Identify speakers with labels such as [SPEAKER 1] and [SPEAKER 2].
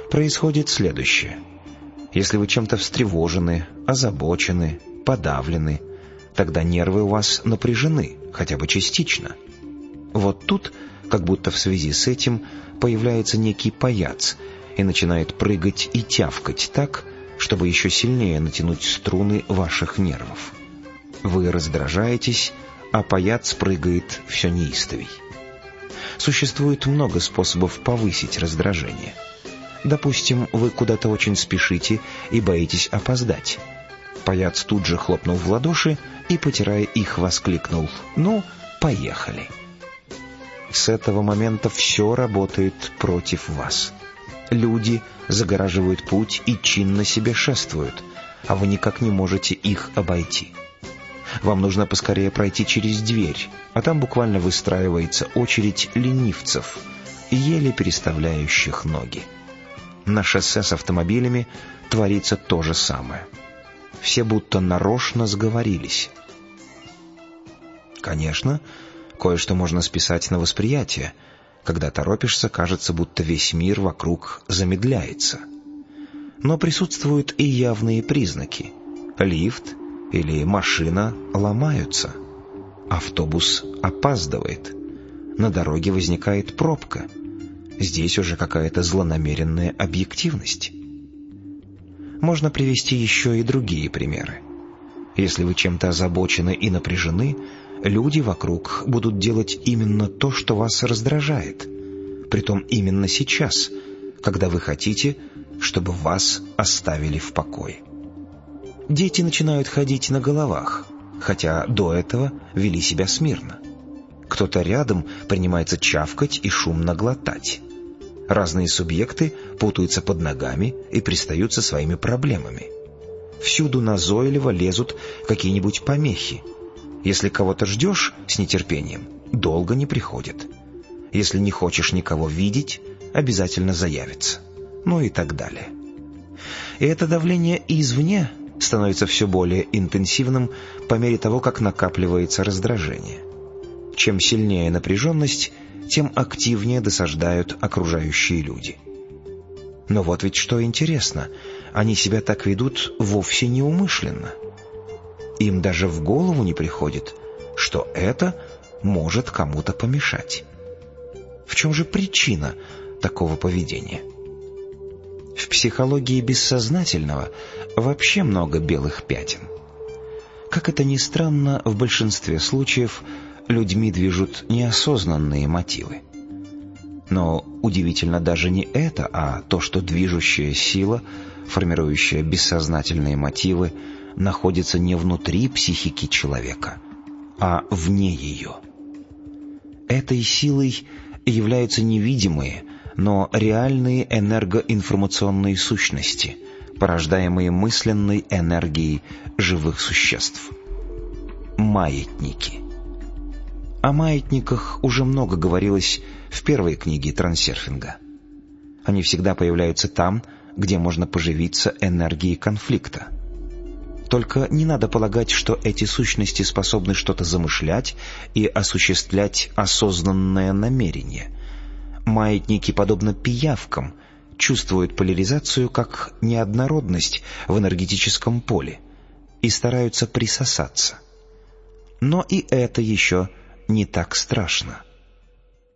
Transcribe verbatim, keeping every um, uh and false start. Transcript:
[SPEAKER 1] происходит следующее. Если вы чем-то встревожены, озабочены, подавлены, тогда нервы у вас напряжены, хотя бы частично. Вот тут, как будто в связи с этим, появляется некий паяц и начинает прыгать и тявкать так, чтобы еще сильнее натянуть струны ваших нервов. Вы раздражаетесь, а паяц прыгает все неистовей. Существует много способов повысить раздражение. Допустим, вы куда-то очень спешите и боитесь опоздать. Паяц тут же хлопнул в ладоши и, потирая их, воскликнул: «Ну, поехали!» С этого момента все работает против вас. Люди загораживают путь и чинно себе шествуют, а вы никак не можете их обойти. Вам нужно поскорее пройти через дверь, а там буквально выстраивается очередь ленивцев, еле переставляющих ноги. На шоссе с автомобилями творится то же самое. Все будто нарочно сговорились. Конечно, кое-что можно списать на восприятие. Когда торопишься, кажется, будто весь мир вокруг замедляется. Но присутствуют и явные признаки. Лифт или машина ломаются. Автобус опаздывает. На дороге возникает пробка. Здесь уже какая-то злонамеренная объективность. Можно привести еще и другие примеры. Если вы чем-то озабочены и напряжены, люди вокруг будут делать именно то, что вас раздражает. Притом именно сейчас, когда вы хотите, чтобы вас оставили в покое. Дети начинают ходить на головах, хотя до этого вели себя смирно. Кто-то рядом принимается чавкать и шумно глотать. Разные субъекты путаются под ногами и пристают со своими проблемами. Всюду назойливо лезут какие-нибудь помехи. Если кого-то ждешь с нетерпением, долго не приходит. Если не хочешь никого видеть, обязательно заявится. Ну и так далее. И это давление извне становится все более интенсивным по мере того, как накапливается раздражение. Чем сильнее напряженность, тем активнее досаждают окружающие люди. Но вот ведь что интересно, они себя так ведут вовсе неумышленно. Им даже в голову не приходит, что это может кому-то помешать. В чем же причина такого поведения? В психологии бессознательного вообще много белых пятен. Как это ни странно, в большинстве случаев людьми движут неосознанные мотивы. Но удивительно даже не это, а то, что движущая сила, формирующая бессознательные мотивы, находится не внутри психики человека, а вне ее. Этой силой являются невидимые, но реальные энергоинформационные сущности, порождаемые мысленной энергией живых существ. Маятники. О маятниках уже много говорилось в первой книге трансерфинга. Они всегда появляются там, где можно поживиться энергией конфликта. Только не надо полагать, что эти сущности способны что-то замышлять и осуществлять осознанное намерение. Маятники, подобно пиявкам, чувствуют поляризацию как неоднородность в энергетическом поле и стараются присосаться. Но и это еще не так страшно.